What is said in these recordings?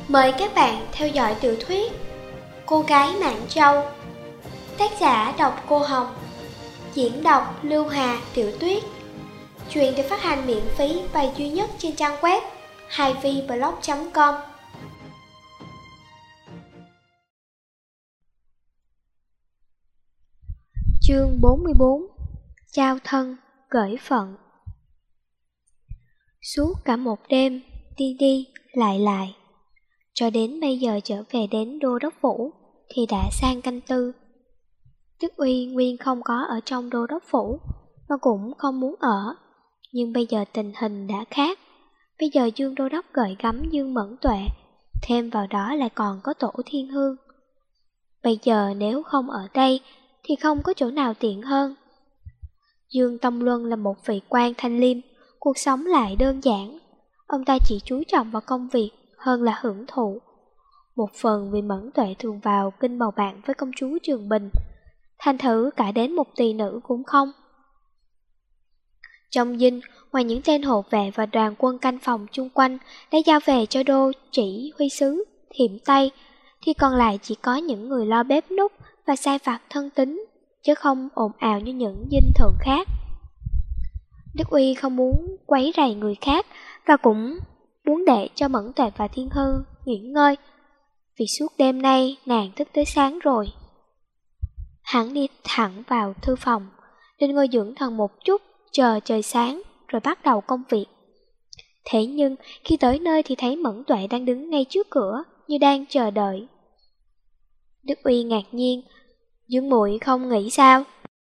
Mời các bạn theo dõi tiểu thuyết Cô gái Mãn Châu. Tác giả đọc Cô Hồng. Diễn đọc Lưu Hà, Tiểu Tuyết. Truyện được phát hành miễn phí và duy nhất trên trang web haiviblog.com. Chương 44. Trao thân, gởi phận. Suốt cả một đêm, đi đi, lại, cho đến bây giờ trở về đến Đô Đốc Phủ thì đã sang canh tư. Đức Uy nguyên không có ở trong Đô Đốc Phủ, mà cũng không muốn ở. Nhưng bây giờ tình hình đã khác. Bây giờ Dương Đô Đốc gợi gắm Dương Mẫn Tuệ, thêm vào đó lại còn có Tổ Thiên Hương. Bây giờ nếu không ở đây thì không có chỗ nào tiện hơn. Dương Tông Luân là một vị quan thanh liêm, cuộc sống lại đơn giản. Ông ta chỉ chú trọng vào công việc hơn là hưởng thụ. Một phần vì Mẫn Tuệ thường vào kinh bầu bạn với công chúa Trường Bình, thành thử cả đến một tỳ nữ cũng không. Trong dinh, ngoài những tên hộ vệ và đoàn quân canh phòng chung quanh đã giao về cho đô chỉ huy sứ Thiểm Tây, thì còn lại chỉ có những người lo bếp núc và sai vặt thân tín, chứ không ồn ào như những dinh thượng khác. Đức Uy không muốn quấy rầy người khác và cũng muốn để cho Mẫn Tuệ và Thiên Hương nghỉ ngơi, vì suốt đêm nay nàng thức tới sáng rồi. Hắn đi thẳng vào thư phòng, định ngồi dưỡng thần một chút, chờ trời sáng rồi bắt đầu công việc. Thế nhưng khi tới nơi thì thấy Mẫn Tuệ đang đứng ngay trước cửa như đang chờ đợi. Đức Uy ngạc nhiên, Dương muội không nghĩ sao?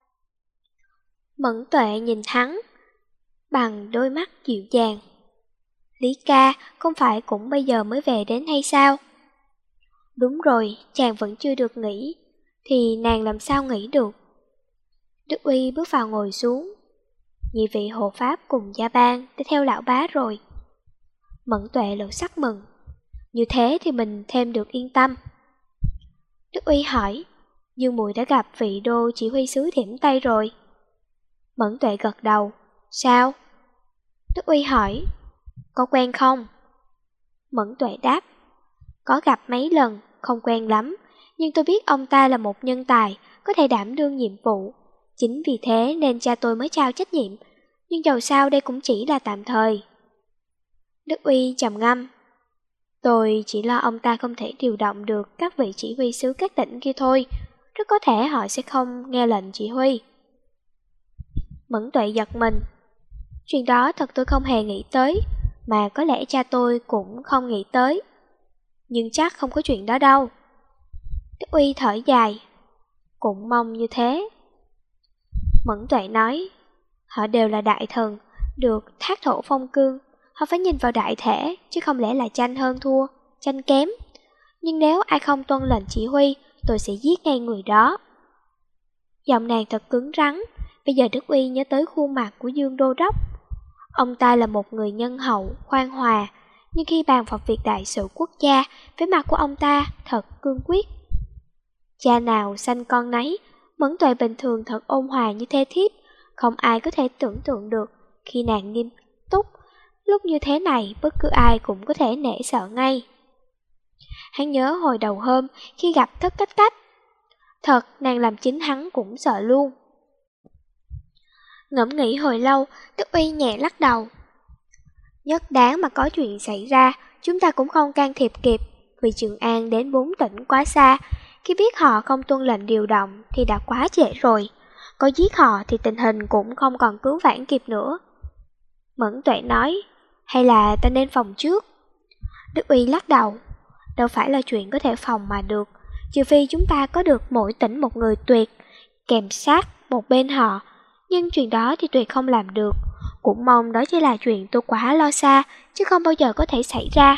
Mẫn Tuệ nhìn hắn bằng đôi mắt dịu dàng. Lý ca, không phải cũng bây giờ mới về đến hay sao? Đúng rồi, chàng vẫn chưa được nghỉ, thì nàng làm sao nghỉ được? Đức Uy bước vào ngồi xuống. Nhị vị hộ pháp cùng gia bang đã theo lão bá rồi. Mẫn Tuệ lộ sắc mừng. Như thế thì mình thêm được yên tâm. Đức Uy hỏi, Dương muội đã gặp vị đô chỉ huy sứ Thiểm Tây rồi? Mẫn Tuệ gật đầu. Sao? Đức Uy hỏi, có quen không? Mẫn Tuệ đáp, có gặp mấy lần, không quen lắm, nhưng tôi biết ông ta là một nhân tài, có thể đảm đương nhiệm vụ. Chính vì thế nên cha tôi mới trao trách nhiệm, nhưng dầu sao đây cũng chỉ là tạm thời. Đức Uy trầm ngâm, tôi chỉ lo ông ta không thể điều động được các vị chỉ huy sứ các tỉnh kia thôi, rất có thể họ sẽ không nghe lệnh chỉ huy. Mẫn Tuệ giật mình, chuyện đó thật tôi không hề nghĩ tới, mà có lẽ cha tôi cũng không nghĩ tới. Nhưng chắc không có chuyện đó đâu. Đức Uy thở dài, cũng mong như thế. Mẫn Tuệ nói, họ đều là đại thần, được thác thổ phong cương, họ phải nhìn vào đại thể, chứ không lẽ là tranh hơn thua, tranh kém. Nhưng nếu ai không tuân lệnh chỉ huy, tôi sẽ giết ngay người đó. Giọng nàng thật cứng rắn. Bây giờ Đức Uy nhớ tới khuôn mặt của Dương Đô Đốc. Ông ta là một người nhân hậu, khoan hòa, nhưng khi bàn vào việc đại sự quốc gia, vẻ mặt của ông ta thật cương quyết. Cha nào sanh con nấy, Mẫn Tuệ bình thường thật ôn hòa như thê thiếp, không ai có thể tưởng tượng được khi nàng nghiêm túc. Lúc như thế này, bất cứ ai cũng có thể nể sợ ngay. Hắn nhớ hồi đầu hôm khi gặp Thất Cách Cách. Thật, nàng làm chính hắn cũng sợ luôn. Ngẫm nghĩ hồi lâu, Đức Uy nhẹ lắc đầu. Nhất đáng mà có chuyện xảy ra, chúng ta cũng không can thiệp kịp, vì Trường An đến 4 tỉnh quá xa. Khi biết họ không tuân lệnh điều động thì đã quá trễ rồi. Có giết họ thì tình hình cũng không còn cứu vãn kịp nữa. Mẫn Tuệ nói, hay là ta nên phòng trước? Đức Uy lắc đầu, đâu phải là chuyện có thể phòng mà được, trừ phi chúng ta có được mỗi tỉnh một người tuyệt, kèm sát một bên họ. Nhưng chuyện đó thì tuyệt không làm được. Cũng mong đó chỉ là chuyện tôi quá lo xa, chứ không bao giờ có thể xảy ra.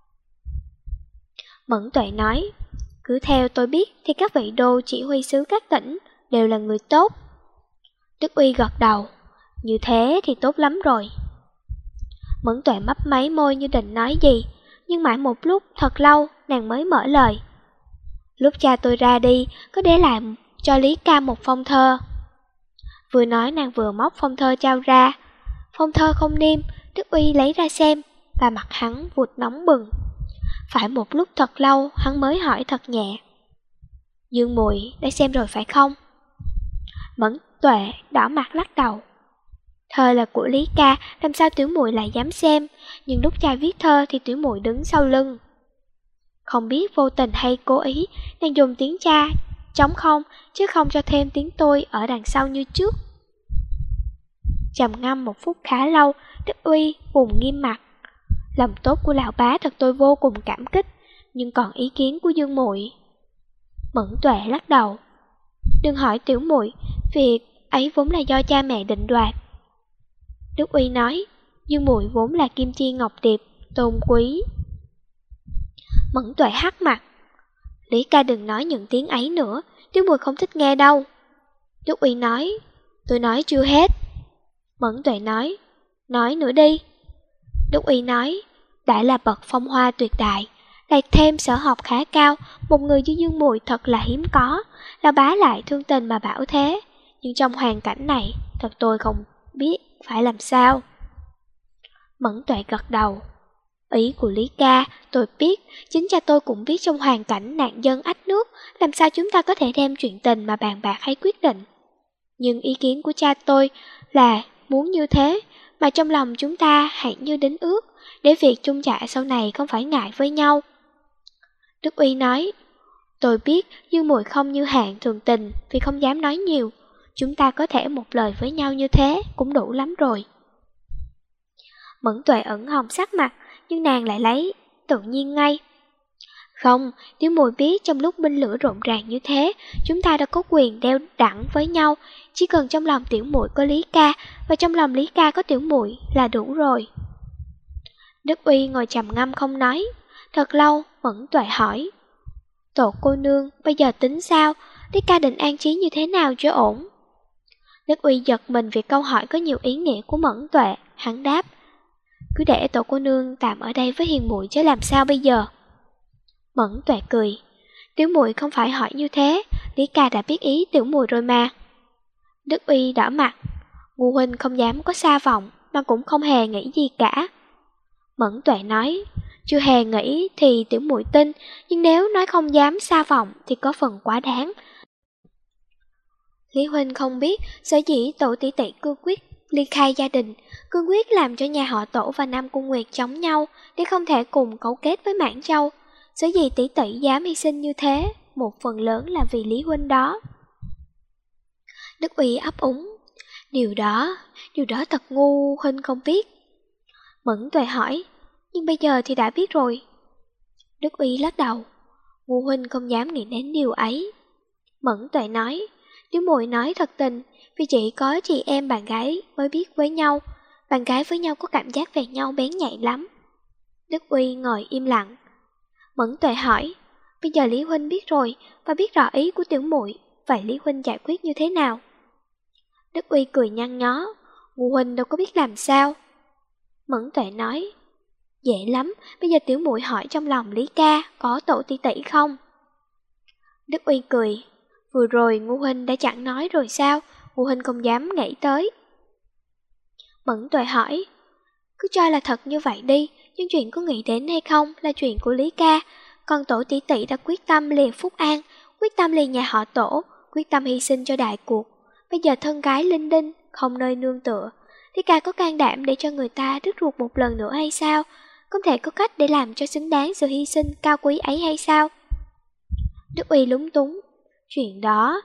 Mẫn Tuệ nói, cứ theo tôi biết thì các vị đô chỉ huy sứ các tỉnh đều là người tốt. Đức Uy gật đầu, như thế thì tốt lắm rồi. Mẫn Tuệ mấp máy môi như định nói gì, nhưng mãi một lúc thật lâu nàng mới mở lời. Lúc cha tôi ra đi, có để lại cho Lý Ca một phong thơ. Vừa nói nàng vừa móc phong thơ trao ra. Phong thơ không niêm, Đức Uy lấy ra xem, và mặt hắn vụt nóng bừng. Phải một lúc thật lâu hắn mới hỏi thật nhẹ. Dương muội đã xem rồi phải không? Mẫn Tuệ đỏ mặt lắc đầu. Thơ là của Lý ca, làm sao tiểu muội lại dám xem, nhưng lúc cha viết thơ thì tiểu muội đứng sau lưng. Không biết vô tình hay cố ý, nàng dùng tiếng cha trống không, chứ không cho thêm tiếng tôi ở đằng sau như trước. Trầm ngâm một phút khá lâu, Đức Uy vùng nghiêm mặt. Lòng tốt của lão bá thật tôi vô cùng cảm kích, nhưng còn ý kiến của Dương muội. Mẫn Tuệ lắc đầu. Đừng hỏi tiểu muội, việc ấy vốn là do cha mẹ định đoạt. Đức Uy nói, Dương muội vốn là kim chi ngọc tiệp, tôn quý. Mẫn Tuệ hắc mặt. Lý ca đừng nói những tiếng ấy nữa, tiểu muội không thích nghe đâu. Đức Uy nói, tôi nói chưa hết. Mẫn Tuệ nói nữa đi. Đức Uy nói, đã là bậc phong hoa tuyệt đại, lại thêm sở học khá cao, một người như Dương muội thật là hiếm có, là bá lại thương tình mà bảo thế, nhưng trong hoàn cảnh này, thật tôi không biết phải làm sao. Mẫn Tuệ gật đầu. Ý của Lý ca, tôi biết, chính cha tôi cũng biết trong hoàn cảnh nạn dân ách nước, làm sao chúng ta có thể đem chuyện tình mà bàn bạc hay quyết định. Nhưng ý kiến của cha tôi là muốn như thế, mà trong lòng chúng ta hãy như đính ước, để việc chung trại sau này không phải ngại với nhau. Đức Uy nói, tôi biết Dương muội không như Hạn thường tình vì không dám nói nhiều, chúng ta có thể một lời với nhau như thế cũng đủ lắm rồi. Mẫn Tuệ ẩn hồng sắc mặt, nhưng nàng lại lấy tự nhiên ngay. Không, tiểu muội biết trong lúc binh lửa rộn ràng như thế, chúng ta đã có quyền đeo đẳng với nhau, chỉ cần trong lòng tiểu muội có Lý ca và trong lòng Lý ca có tiểu muội là đủ rồi. Đức Uy ngồi trầm ngâm không nói. Thật lâu, Mẫn Tuệ hỏi, Tổ cô nương bây giờ tính sao? Lý ca định an trí như thế nào cho ổn? Đức Uy giật mình vì câu hỏi có nhiều ý nghĩa của Mẫn Tuệ. Hắn đáp, cứ để tổ cô nương tạm ở đây với hiền muội chứ làm sao bây giờ? Mẫn Tuệ cười, tiểu muội không phải hỏi như thế, Lý ca đã biết ý tiểu muội rồi mà. Đức Uy đỏ mặt, Ngu huynh không dám có xa vọng, mà cũng không hề nghĩ gì cả. Mẫn Tuệ nói, chưa hề nghĩ thì tiểu muội tin, nhưng nếu nói không dám xa vọng thì có phần quá đáng. Lý huynh không biết, sở dĩ tổ tỷ tỷ cương quyết ly khai gia đình, cương quyết làm cho nhà họ Tổ và Nam Cung Nguyệt chống nhau để không thể cùng cấu kết với Mãn Châu. Sở dĩ tỷ tỷ dám hy sinh như thế, một phần lớn là vì Lý huynh đó. Đức Uy ấp úng, điều đó thật ngu huynh không biết. Mẫn Tuệ hỏi, nhưng bây giờ thì đã biết rồi. Đức Uy lắc đầu, Ngu huynh không dám nghĩ đến điều ấy. Mẫn Tuệ nói, tiểu muội nói thật tình, vì chỉ có chị em bạn gái mới biết với nhau, bạn gái với nhau có cảm giác về nhau bén nhạy lắm. Đức Uy ngồi im lặng. Mẫn Tuệ hỏi, bây giờ Lý huynh biết rồi và biết rõ ý của tiểu muội, vậy Lý huynh giải quyết như thế nào? Đức Uy cười nhăn nhó, Ngu huynh đâu có biết làm sao. Mẫn Tuệ nói, dễ lắm, bây giờ tiểu muội hỏi trong lòng Lý ca có tổ tỷ tỷ không? Đức Uy cười, vừa rồi Ngu huynh đã chẳng nói rồi sao, Ngu huynh không dám nghĩ tới. Mẫn Tuệ hỏi, cứ cho là thật như vậy đi, nhưng chuyện có nghĩ đến hay không là chuyện của Lý ca, còn tổ tỷ tỷ đã quyết tâm lìa Phúc An, quyết tâm lìa nhà họ Tổ, quyết tâm hy sinh cho đại cuộc. Bây giờ thân gái linh đinh, không nơi nương tựa, Lý ca có can đảm để cho người ta đứt ruột một lần nữa hay sao? Không thể có cách để làm cho xứng đáng sự hy sinh cao quý ấy hay sao? Đức Uy lúng túng, chuyện đó...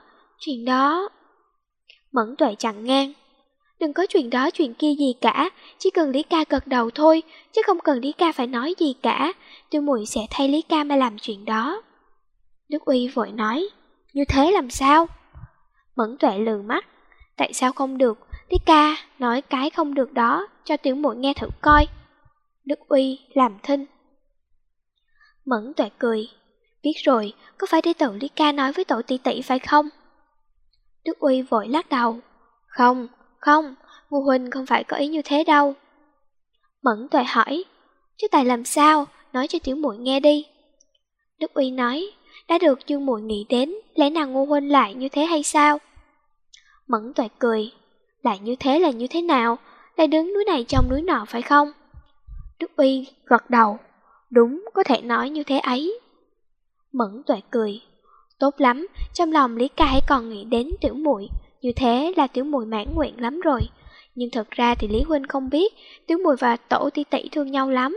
Mẫn Tuệ chặn ngang, đừng có chuyện đó chuyện kia gì cả, chỉ cần Lý ca gật đầu thôi, chứ không cần Lý ca phải nói gì cả, tiểu muội sẽ thay Lý ca mà làm chuyện đó. Đức Uy vội nói, như thế làm sao? Mẫn Tuệ lừ mắt, tại sao không được? Lý ca nói cái không được đó, cho tiểu muội nghe thử coi. Đức Uy làm thinh. Mẫn Tuệ cười, biết rồi, có phải để tự Lý ca nói với tổ tỷ tỷ phải không? Đức Uy vội lắc đầu, không, Ngu huynh không phải có ý như thế đâu. Mẫn Tuệ hỏi, chứ tại làm sao, nói cho tiểu muội nghe đi. Đức Uy nói, đã được Dương muội nghĩ đến, lẽ nào Ngu huynh lại như thế hay sao? Mẫn Tuệ cười, lại như thế là như thế nào, lại đứng núi này trong núi nọ phải không? Đức Uy gật đầu, Đúng, có thể nói như thế ấy. Mẫn Tuệ cười. Tốt lắm, trong lòng Lý Ca hãy còn nghĩ đến Tiểu Muội, như thế là Tiểu Muội mãn nguyện lắm rồi. Nhưng thật ra thì Lý huynh không biết, Tiểu Muội và Tổ tỷ tỷ thương nhau lắm.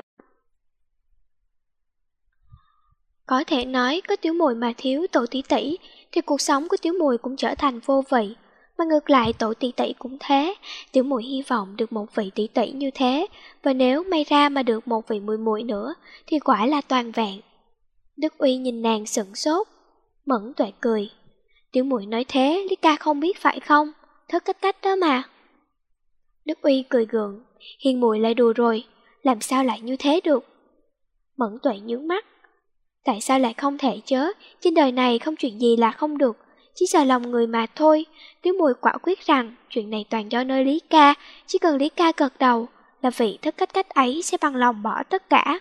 Có thể nói có Tiểu Muội mà thiếu Tổ tỷ tỷ thì cuộc sống của Tiểu Muội cũng trở thành vô vị, mà ngược lại Tổ tỷ tỷ cũng thế. Tiểu Muội hy vọng được một vị tỷ tỷ như thế, và nếu may ra mà được một vị muội muội nữa thì quả là toàn vẹn. Đức Uy nhìn nàng sững sốt. Mẫn Tuệ cười. Tiểu Muội nói thế Lý Ca không biết phải không? Thất cách cách đó mà. Đức Uy cười gượng. Hiền muội lại đùa rồi, làm sao lại như thế được? Mẫn Tuệ nhướng mắt. Tại sao lại không thể chớ? Trên đời này không chuyện gì là không được, chỉ sợ lòng người mà thôi. Tiểu Muội quả quyết rằng chuyện này toàn do nơi Lý Ca, chỉ cần Lý Ca gật đầu là vị thất cách cách ấy sẽ bằng lòng bỏ tất cả.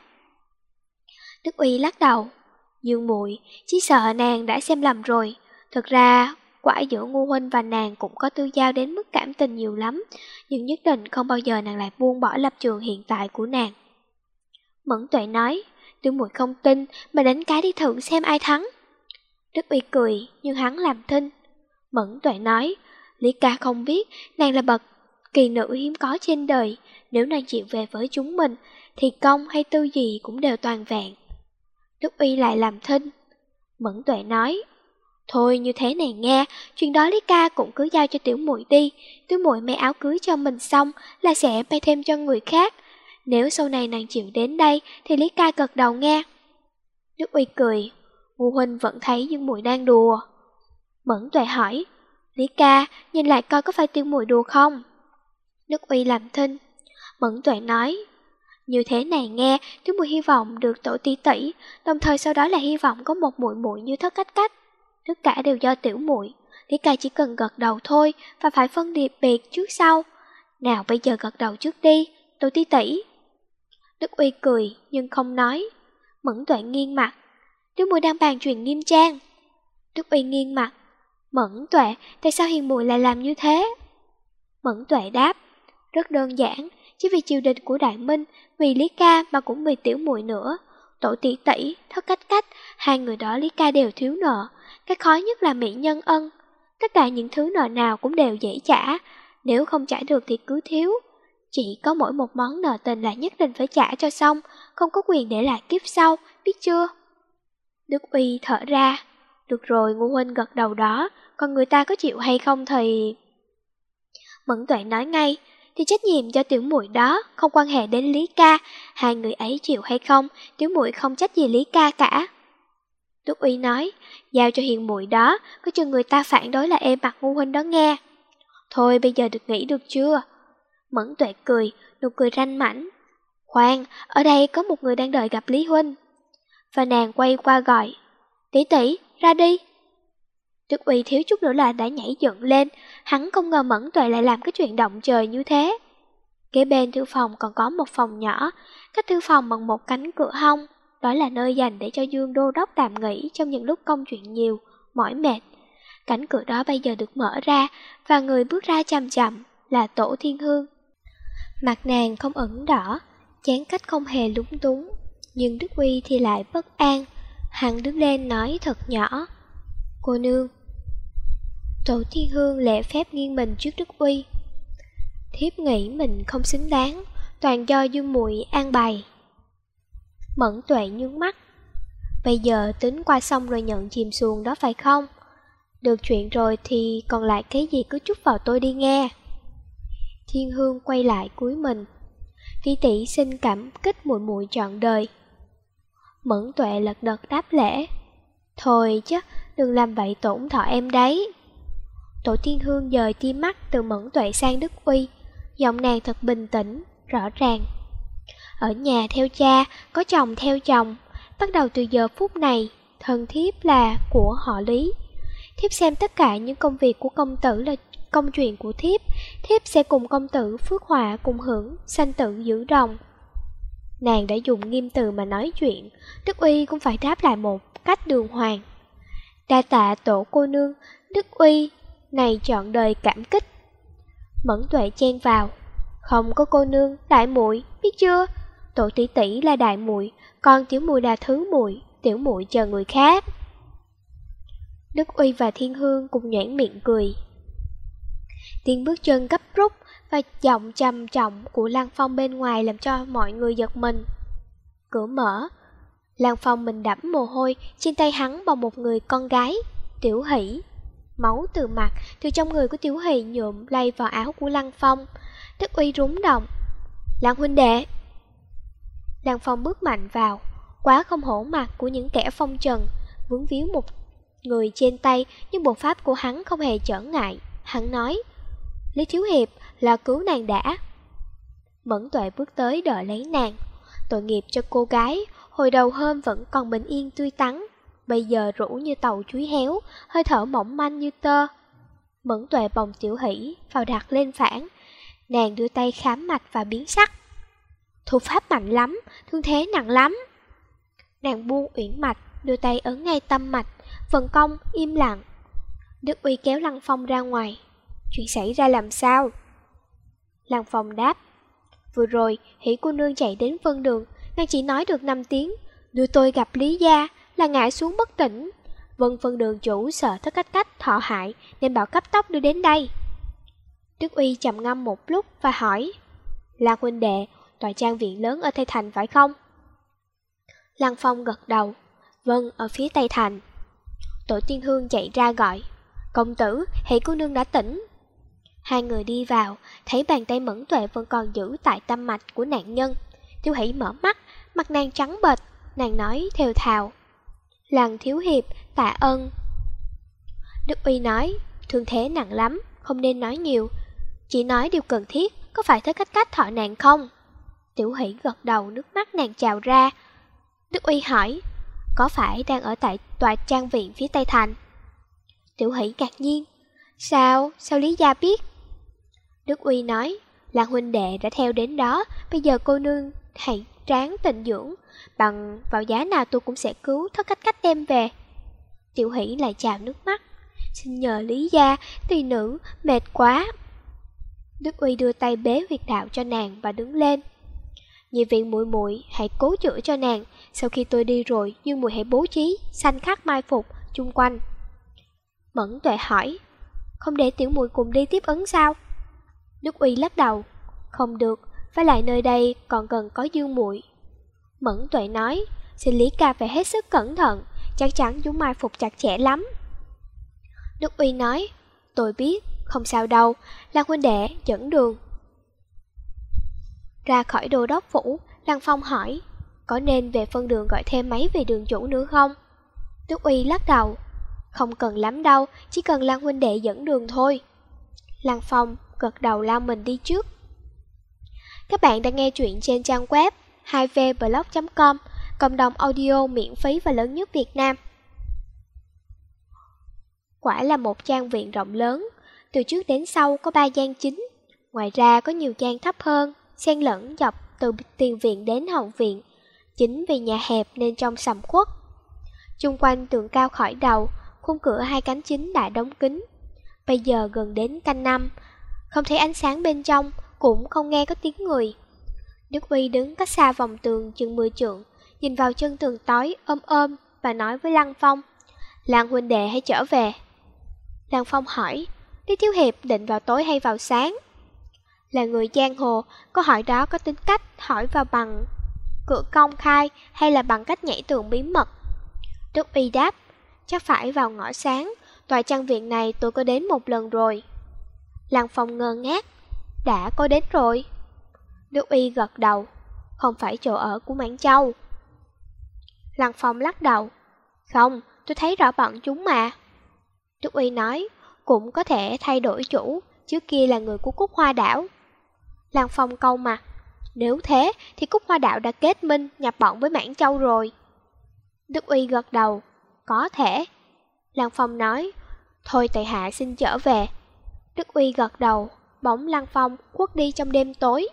Đức Uy lắc đầu. Dương muội, chỉ sợ nàng đã xem lầm rồi. Thật ra, quả giữa Ngô huynh và nàng cũng có tư giao đến mức cảm tình nhiều lắm, nhưng nhất định không bao giờ nàng lại buông bỏ lập trường hiện tại của nàng. Mẫn Tuệ nói, Tiểu Muội không tin, mà đánh cái đi thử xem ai thắng. Đức Uy cười, nhưng hắn làm thinh. Mẫn Tuệ nói, Lý Ca không biết, nàng là bậc kỳ nữ hiếm có trên đời, nếu nàng chịu về với chúng mình, thì công hay tư gì cũng đều toàn vẹn. Đức Uy lại làm thinh. Mẫn Tuệ nói, thôi như thế này nghe, chuyện đó Lý Ca cũng cứ giao cho Tiểu Muội đi. Tiểu Muội may áo cưới cho mình xong là sẽ may thêm cho người khác. Nếu sau này nàng chịu đến đây thì Lý Ca gật đầu nghe. Đức Uy cười, Ngô huynh vẫn thấy Dương muội đang đùa. Mẫn Tuệ hỏi, Lý Ca nhìn lại coi có phải Tiểu Muội đùa không? Đức Uy làm thinh. Mẫn Tuệ nói, như thế này nghe, Tiểu Muội hy vọng được Tổ tỷ tỷ, đồng thời sau đó là hy vọng có một muội muội như Thất cách cách. Tất cả đều do Tiểu Muội. Lý Ca chỉ cần gật đầu thôi, và phải phân biệt trước sau. Nào bây giờ gật đầu trước đi, Tổ tỷ tỷ. Đức Uy cười nhưng không nói. Mẫn Tuệ nghiêng mặt. Tiểu Muội đang bàn chuyện nghiêm trang. Đức Uy nghiêng mặt. Mẫn Tuệ, tại sao hiền muội lại làm như thế? Mẫn Tuệ đáp, rất đơn giản, chỉ vì triều đình của Đại Minh, vì Lý Ca mà cũng vì Tiểu Muội nữa. Tổ tỷ tỷ, Thất cách cách, hai người đó Lý Ca đều thiếu nợ. Cái khó nhất là mỹ nhân ân. Tất cả những thứ nợ nào cũng đều dễ trả, nếu không trả được thì cứ thiếu. Chỉ có mỗi một món nợ tình là nhất định phải trả cho xong, không có quyền để lại kiếp sau, biết chưa? Đức Uy thở ra. Được rồi, Ngô huynh gật đầu đó, còn người ta có chịu hay không thì... Mẫn Tuệ nói ngay, thì trách nhiệm cho Tiểu Muội đó, không quan hệ đến Lý Ca, hai người ấy chịu hay không, Tiểu Muội không trách gì Lý Ca cả. Đức Uy nói, giao cho hiền muội đó, có chừng người ta phản đối là ê mặt Ngô huynh đó nghe. Thôi bây giờ được nghĩ được chưa? Mẫn Tuệ cười, nụ cười ranh mãnh. Khoan, ở đây có một người đang đợi gặp Lý huynh. Và nàng quay qua gọi, tỷ tỷ, ra đi. Đức Uy thiếu chút nữa là đã nhảy dựng lên, hắn không ngờ Mẫn Tuệ lại làm cái chuyện động trời như thế. Kế bên thư phòng còn có một phòng nhỏ, cách thư phòng bằng một cánh cửa hông. Đó là nơi dành để cho Dương Đô Đốc tạm nghỉ trong những lúc công chuyện nhiều, mỏi mệt. Cánh cửa đó bây giờ được mở ra, và người bước ra chậm chậm là Tổ Thiên Hương. Mặt nàng không ửng đỏ, chán cách không hề lúng túng, nhưng Đức Uy thì lại bất an. Hắn đứng lên nói thật nhỏ, cô nương. Tổ Thiên Hương lễ phép nghiêng mình trước Đức Uy. Thiếp nghĩ mình không xứng đáng, toàn do Dương muội an bày. Mẫn Tuệ nhướng mắt. Bây giờ tính qua xong rồi nhận chìm xuồng đó phải không? Được chuyện rồi thì còn lại cái gì cứ trút vào tôi đi nghe. Thiên Hương quay lại cúi mình. Tỷ tỷ xin cảm kích muội muội trọn đời. Mẫn Tuệ lật đật đáp lễ. Thôi chứ, đừng làm vậy tổn thọ em đấy. Tổ Thiên Hương dời tia mắt từ Mẫn Tuệ sang Đức Uy. Giọng nàng thật bình tĩnh, rõ ràng. Ở nhà theo cha, có chồng theo chồng. Bắt đầu từ giờ phút này, thân thiếp là của họ Lý. Thiếp xem tất cả những công việc của công tử là công chuyện của thiếp. Thiếp sẽ cùng công tử phước họa cùng hưởng, sanh tử giữ đồng. Nàng đã dùng nghiêm từ mà nói chuyện, Đức Uy cũng phải đáp lại một cách đường hoàng. Đa tạ Tổ cô nương, Đức Uy này trọn đời cảm kích. Mẫn Tuệ chen vào. Không có cô nương, đại muội, biết chưa? Tổ tỷ tỷ là đại muội, còn tiểu muội là thứ muội, tiểu muội chờ người khác. Đức Uy và Thiên Hương cùng nhoẻn miệng cười. Tiếng bước chân gấp rút và giọng trầm trọng của Lăng Phong bên ngoài làm cho mọi người giật mình. Cửa mở, Lăng Phong mình đẫm mồ hôi, trên tay hắn bồng một người con gái, Tiểu Hỷ. Máu từ mặt, từ trong người của Tiểu Hỷ nhuộm lay vào áo của Lăng Phong. Đức Uy rúng động. Lăng huynh đệ. Lăng Phong bước mạnh vào, quá không hổ mặt của những kẻ phong trần, vướng víu một người trên tay, nhưng bộ pháp của hắn không hề trở ngại. Hắn nói, Lý Thiếu Hiệp, là cứu nàng đã. Mẫn Tuệ bước tới đợi lấy nàng. Tội nghiệp cho cô gái, hồi đầu hôm vẫn còn bình yên tươi tắn, bây giờ rũ như tàu chuối héo, hơi thở mỏng manh như tơ. Mẫn Tuệ bồng Tiểu Hỷ vào đặt lên phản. Nàng đưa tay khám mạch và biến sắc. Thủ pháp mạnh lắm, thương thế nặng lắm. Nàng buông uyển mạch, đưa tay ấn ngay tâm mạch, vận công im lặng. Đức Uy kéo Lăng Phong ra ngoài. Chuyện xảy ra làm sao? Lăng Phong đáp, vừa rồi Hỷ cô nương chạy đến Vân Đường, nàng chỉ nói được 5 tiếng, đưa tôi gặp Lý gia là ngã xuống bất tỉnh. Vân Đường chủ sợ Thất Cách Cách thọ hại nên bảo cấp tốc đưa đến đây. Đức Uy trầm ngâm một lúc và hỏi, Lăng huynh đệ, tòa trang viện lớn ở Tây Thành phải không? Lăng Phong gật đầu, vâng, ở phía Tây Thành. Tổ Tiên Hương chạy ra gọi, công tử, Hỷ cô nương đã tỉnh. Hai người đi vào, thấy bàn tay Mẫn Tuệ vẫn còn giữ tại tâm mạch của nạn nhân. Tiểu Hỷ mở mắt, mặt nàng trắng bệch, nàng nói thều thào, Lăng thiếu hiệp, tạ ơn. Đức Uy nói, thương thế nặng lắm, không nên nói nhiều, chỉ nói điều cần thiết, có phải Thất Cách Cách thọ nàng không? Tiểu Hỷ gật đầu, nước mắt nàng trào ra. Đức Uy hỏi, có phải đang ở tại tòa trang viện phía Tây Thành? Tiểu Hỷ ngạc nhiên, sao Lý gia biết? Đức Uy nói, Lăng huynh đệ đã theo đến đó, bây giờ cô nương hãy ráng tịnh dưỡng, bằng vào giá nào tôi cũng sẽ cứu Thất Cách Cách đem về. Tiểu Hỷ lại trào nước mắt, xin nhờ Lý gia, tỳ nữ mệt quá. Đức Uy đưa tay bế huyệt đạo cho nàng và đứng lên. Nhị viện muội muội hãy cố chữa cho nàng, sau khi tôi đi rồi, Dương muội hãy bố trí sanh khắc mai phục chung quanh. Mẫn Tuệ hỏi, không để tiểu muội cùng đi tiếp ứng sao? Đức Uy lắc đầu, không được, với lại nơi đây còn cần có Dương muội. Mẫn Tuệ nói, xin Lý ca phải hết sức cẩn thận, chắc chắn chúng mai phục chặt chẽ lắm. Đức Uy nói, tôi biết, không sao đâu, Lăng huynh đệ dẫn đường. Ra khỏi đô đốc phủ, Lăng Phong hỏi, có nên về phân đường gọi thêm mấy vị đường chủ nữa không? Đức Uy lắc đầu, không cần lắm đâu, chỉ cần Lăng huynh đệ dẫn đường thôi. Lăng Phong gật đầu lao mình đi trước. Các bạn đang nghe chuyện trên trang web 2vblog.com, cộng đồng audio miễn phí và lớn nhất Việt Nam. Quả là một trang viện rộng lớn, từ trước đến sau có 3 gian chính, ngoài ra có nhiều gian thấp hơn, xen lẫn dọc từ tiền viện đến hậu viện. Chính vì nhà hẹp nên trông sầm uất. Chung quanh tường cao khỏi đầu, khung cửa 2 cánh chính đã đóng kín. Bây giờ gần đến canh 5, không thấy ánh sáng bên trong, cũng không nghe có tiếng người. Đức Uy đứng cách xa vòng tường chừng 10 trượng, nhìn vào chân tường tối ôm và nói với Lăng Phong, Lăng huynh đệ hãy trở về. Lăng Phong hỏi, Lý thiếu hiệp định vào tối hay vào sáng? Là người giang hồ, câu hỏi đó có tính cách hỏi vào bằng cửa công khai hay là bằng cách nhảy tường bí mật? Đức Uy đáp, chắc phải vào ngõ sáng, tòa trang viện này tôi có đến một lần rồi. Lăng Phong ngơ ngác, đã có đến rồi. Đức Uy gật đầu, không phải chỗ ở của Mãn Châu. Lăng Phong lắc đầu, không, tôi thấy rõ bọn chúng mà. Đức Uy nói, cũng có thể thay đổi chủ, trước kia là người của Cúc Hoa Đảo. Lăng Phong cau mặt, nếu thế thì Cúc Hoa Đảo đã kết minh nhập bọn với Mãn Châu rồi. Đức Uy gật đầu, có thể. Lăng Phong nói, thôi tại hạ xin trở về. Đức Uy gật đầu, bỗng Lăng Phong khuất đi trong đêm tối.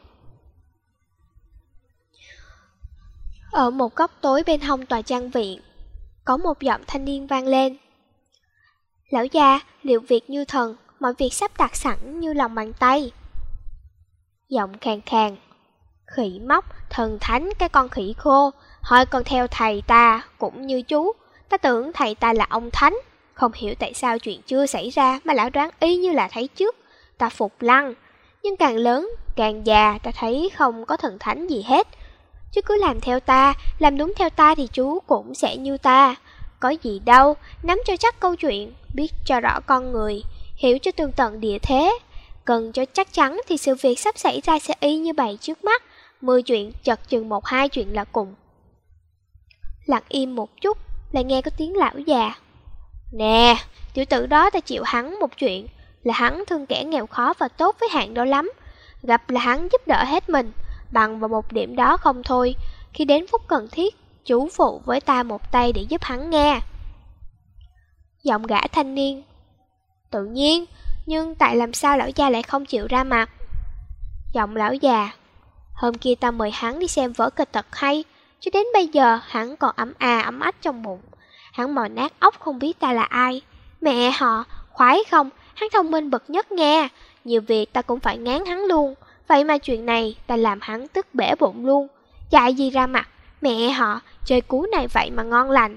Ở một góc tối bên hông tòa trang viện, có một giọng thanh niên vang lên. Lão gia, liệu việc như thần, mọi việc sắp đặt sẵn như lòng bàn tay. Giọng khàn khàn, khỉ móc, Thần thánh cái con khỉ khô, hỏi con theo thầy ta cũng như chú. Ta tưởng thầy ta là ông thánh. Không hiểu tại sao chuyện chưa xảy ra mà lão đoán y như là thấy trước. Ta phục lăng. Nhưng càng lớn, càng già, ta thấy không có thần thánh gì hết. Chứ cứ làm theo ta, làm đúng theo ta thì chú cũng sẽ như ta. Có gì đâu, nắm cho chắc câu chuyện, biết cho rõ con người, hiểu cho tường tận địa thế. Cần cho chắc chắn thì sự việc sắp xảy ra sẽ y như bày trước mắt. 10 chuyện chật chừng 1-2 chuyện là cùng. Lặng im một chút, lại nghe có tiếng lão già. Nè, tiểu tử đó ta chịu hắn một chuyện, là hắn thương kẻ nghèo khó và tốt với Hạng đó lắm. Gặp là hắn giúp đỡ hết mình, bằng vào một điểm đó không thôi. Khi đến phút cần thiết, chú phụ với ta một tay để giúp hắn nghe. Giọng gã thanh niên. Tự nhiên, nhưng tại làm sao lão già lại không chịu ra mặt? Giọng lão già. Hôm kia ta mời hắn đi xem vở kịch thật hay, cho đến bây giờ hắn còn ấm ách trong bụng. Hắn mò nát óc không biết ta là ai. Mẹ họ, khoái không, hắn thông minh bậc nhất nghe. Nhiều việc ta cũng phải ngán hắn luôn. Vậy mà chuyện này ta làm hắn tức bể bụng luôn. Dạy gì ra mặt, mẹ họ, chơi cú này vậy mà ngon lành.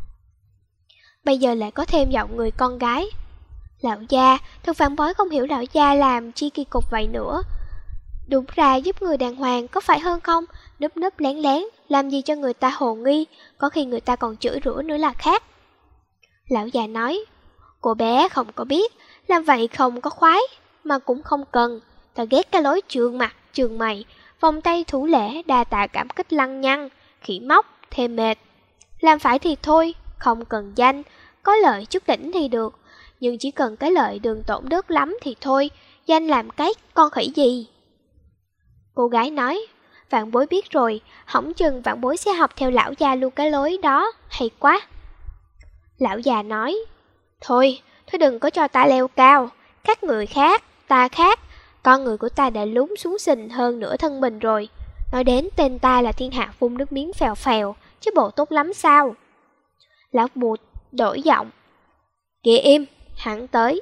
Bây giờ lại có thêm giọng người con gái. Lão gia, thực phản bói không hiểu lão gia làm chi kỳ cục vậy nữa. Đúng ra giúp người đàng hoàng có phải hơn không? Núp núp lén lén, làm gì cho người ta hồ nghi, có khi người ta còn chửi rủa nữa là khác. Lão già nói, cô bé không có biết, làm vậy không có khoái, mà cũng không cần. Ta ghét cái lối trương mặt, trương mày, vòng tay thủ lễ đa tạ cảm kích lăng nhăng, khỉ móc, thêm mệt. Làm phải thì thôi, không cần danh, có lợi chút đỉnh thì được, nhưng chỉ cần cái lợi đường tổn đức lắm thì thôi, danh làm cái con khỉ gì. Cô gái nói, vạn bối biết rồi, hỏng chừng vạn bối sẽ học theo lão già luôn cái lối đó, hay quá. Lão già nói, thôi đừng có cho ta leo cao, các người khác, ta khác, con người của ta đã lún xuống sình hơn nửa thân mình rồi. Nói đến tên ta là thiên hạ phun nước miếng phèo phèo, chứ bộ tốt lắm sao? Lão bụt đổi giọng, kìa im, hắn tới.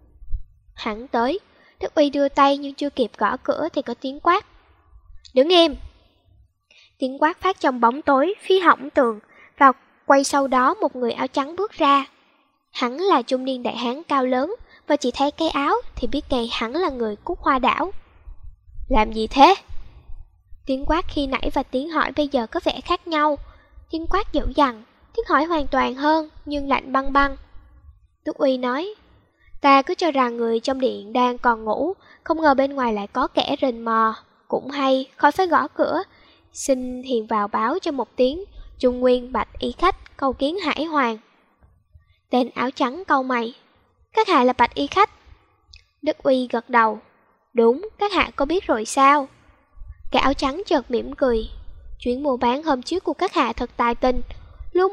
Hắn tới, Đức Uy đưa tay nhưng chưa kịp gõ cửa thì có tiếng quát. Đứng im! Tiếng quát phát trong bóng tối, phi hỏng tường, và quay sau đó một người áo trắng bước ra. Hắn là trung niên đại hán cao lớn, và chỉ thấy cái áo thì biết ngay hắn là người Cúc Hoa Đảo. Làm gì thế? Tiếng quát khi nãy và tiếng hỏi bây giờ có vẻ khác nhau. Tiếng quát dữ dằn, tiếng hỏi hoàn toàn hơn, nhưng lạnh băng băng. Đức Uy nói, ta cứ cho rằng người trong điện đang còn ngủ, không ngờ bên ngoài lại có kẻ rình mò. Cũng hay, khỏi phải gõ cửa. Xin hiền vào báo cho một tiếng, Trung Nguyên bạch y khách, cầu kiến Hải Hoàng. Tên áo trắng cau mày, các hạ là bạch y khách. Đức Uy gật đầu, đúng, các hạ có biết rồi sao? Cái áo trắng chợt mỉm cười, chuyến mua bán hôm trước của các hạ thật tài tình, luôn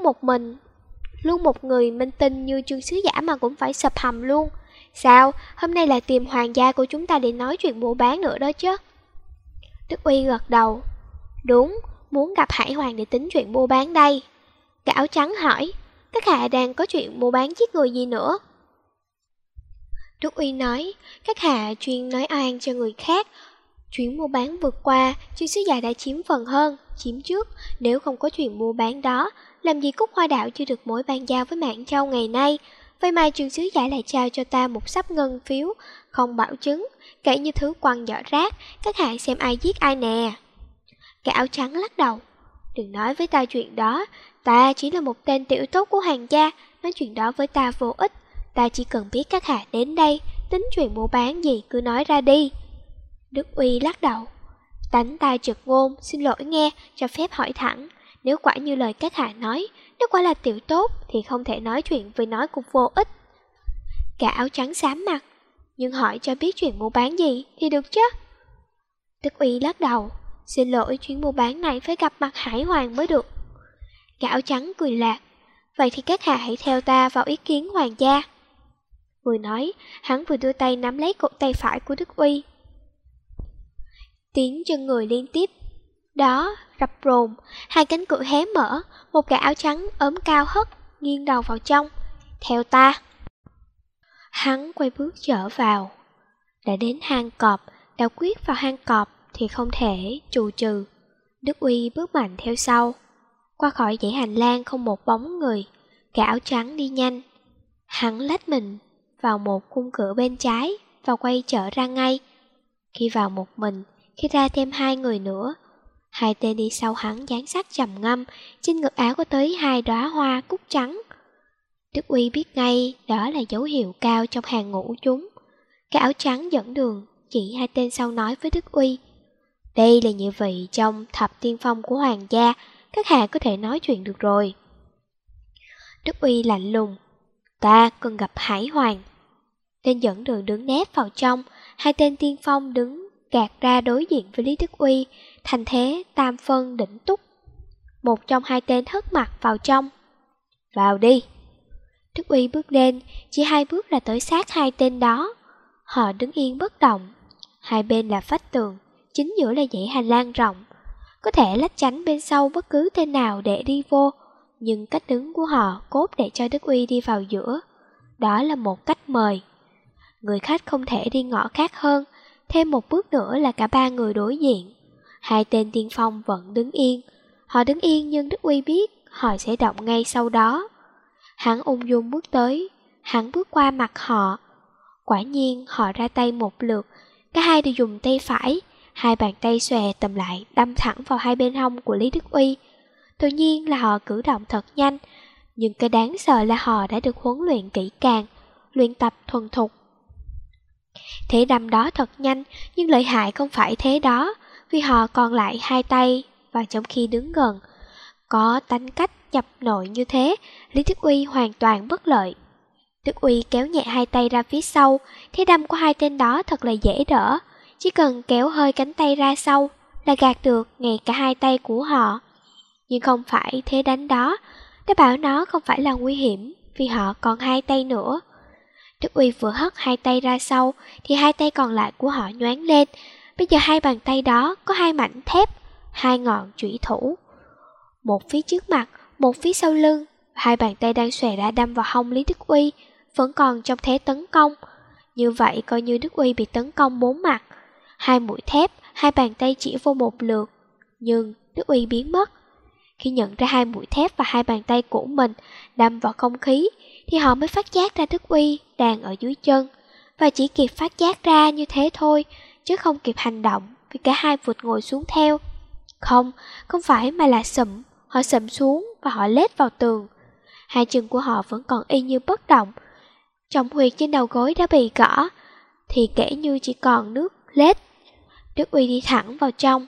một người minh tinh như Trương sứ giả mà cũng phải sập hầm luôn. Sao, hôm nay lại tìm hoàng gia của chúng ta để nói chuyện mua bán nữa đó chứ? Đức Uy gật đầu, đúng, muốn gặp Hải Hoàng để tính chuyện mua bán đây. Cái áo trắng hỏi, các hạ đang có chuyện mua bán giết người gì nữa? Đức Uy nói, các hạ chuyên nói oan cho người khác. Chuyến mua bán vượt qua, Trương sứ giả đã chiếm phần hơn, chiếm trước. Nếu không có chuyện mua bán đó, làm gì Cúc Hoa Đảo chưa được mối ban giao với Mãn Châu ngày nay? Vậy mà Trương sứ giả lại trao cho ta một sắp ngân phiếu, không bảo chứng, kể như thứ quăng giỏ rác, các hạ xem ai giết ai nè. Cái áo trắng lắc đầu, đừng nói với ta chuyện đó, ta chỉ là một tên tiểu tốt của hoàng gia, nói chuyện đó với ta vô ích, ta chỉ cần biết các hạ đến đây, tính chuyện mua bán gì cứ nói ra đi. Đức Uy lắc đầu, tánh ta trực ngôn, xin lỗi nghe, cho phép hỏi thẳng, nếu quả như lời các hạ nói, nếu quả là tiểu tốt thì không thể nói chuyện với nói cũng vô ích. Cả áo trắng xám mặt, nhưng hỏi cho biết chuyện mua bán gì thì được chứ. Đức Uy lắc đầu, xin lỗi, chuyến mua bán này phải gặp mặt Hải Hoàng mới được. Cả áo trắng cười lạc, vậy thì các hạ hãy theo ta vào ý kiến hoàng gia. Vừa nói, hắn vừa đưa tay nắm lấy cổ tay phải của Đức Uy. Tiếng chân người liên tiếp, đó, rập rồn, hai cánh cửa hé mở, một gã áo trắng ốm cao hất, nghiêng đầu vào trong. Theo ta. Hắn quay bước trở vào. Đã đến hang cọp, đã quyết vào hang cọp thì không thể trù trừ. Đức Uy bước mạnh theo sau. Qua khỏi dãy hành lang không một bóng người, cả áo trắng đi nhanh. Hắn lách mình vào một khung cửa bên trái và quay trở ra ngay. Khi vào một mình, khi ra thêm 2 người nữa, 2 tên đi sau hắn dán sát trầm ngâm, trên ngực áo có tới 2 đóa hoa cúc trắng. Đức Uy biết ngay đó là dấu hiệu cao trong hàng ngũ chúng. Cái áo trắng dẫn đường, chỉ 2 tên sau nói với Đức Uy: đây là nhị vị trong thập tiên phong của hoàng gia, các hạ có thể nói chuyện được rồi. Đức Uy lạnh lùng: ta cần gặp Hải Hoàng. Tên dẫn đường đứng nép vào trong, 2 tên tiên phong đứng gạt ra đối diện với Lý Đức Uy, thành thế tam phân đỉnh túc. Một trong 2 tên hất mặt vào trong. Vào đi. Đức Uy bước lên, chỉ 2 bước là tới sát 2 tên đó. Họ đứng yên bất động. 2 bên là vách tường, chính giữa là dãy hành lang rộng. Có thể lách tránh bên sau bất cứ tên nào để đi vô, nhưng cách đứng của họ cốt để cho Đức Uy đi vào giữa. Đó là một cách mời. Người khách không thể đi ngõ khác hơn. Thêm một bước nữa là cả 3 người đối diện. 2 tên tiên phong vẫn đứng yên. Họ đứng yên nhưng Đức Uy biết họ sẽ động ngay sau đó. Hắn ung dung bước tới, hắn bước qua mặt họ. Quả nhiên họ ra tay một lượt. Cả hai đều dùng tay phải. 2 bàn tay xòe tầm lại đâm thẳng vào 2 bên hông của Lý Đức Uy. Tự nhiên là họ cử động thật nhanh, nhưng cái đáng sợ là họ đã được huấn luyện kỹ càng, luyện tập thuần thục. Thế đâm đó thật nhanh, nhưng lợi hại không phải thế đó, vì họ còn lại 2 tay, và trong khi đứng gần, có tánh cách nhập nội như thế, Lý Đức Uy hoàn toàn bất lợi. Đức Uy kéo nhẹ 2 tay ra phía sau, thế đâm của 2 tên đó thật là dễ đỡ, chỉ cần kéo hơi cánh tay ra sau là gạt được ngay cả 2 tay của họ. Nhưng không phải thế đánh đó, đã bảo nó không phải là nguy hiểm, vì họ còn 2 tay nữa. Đức Uy vừa hất 2 tay ra sau thì 2 tay còn lại của họ nhoáng lên. Bây giờ 2 bàn tay đó có 2 mảnh thép, 2 ngọn chủy thủ, một phía trước mặt, một phía sau lưng. 2 bàn tay đang xòe ra đâm vào hông Lý Đức Uy, vẫn còn trong thế tấn công. Như vậy coi như Đức Uy bị tấn công 4 mặt. 2 mũi thép, 2 bàn tay chỉ vô một lượt, nhưng Đức Uy biến mất. Khi nhận ra 2 mũi thép và 2 bàn tay của mình đâm vào không khí, thì họ mới phát giác ra Đức Uy đang ở dưới chân, và chỉ kịp phát giác ra như thế thôi, chứ không kịp hành động, vì cả hai vụt ngồi xuống theo. Không phải mà là sụm, họ sụm xuống và họ lết vào tường. 2 chân của họ vẫn còn y như bất động, trọng huyệt trên đầu gối đã bị gõ, thì kể như chỉ còn nước lết. Đức Uy đi thẳng vào trong.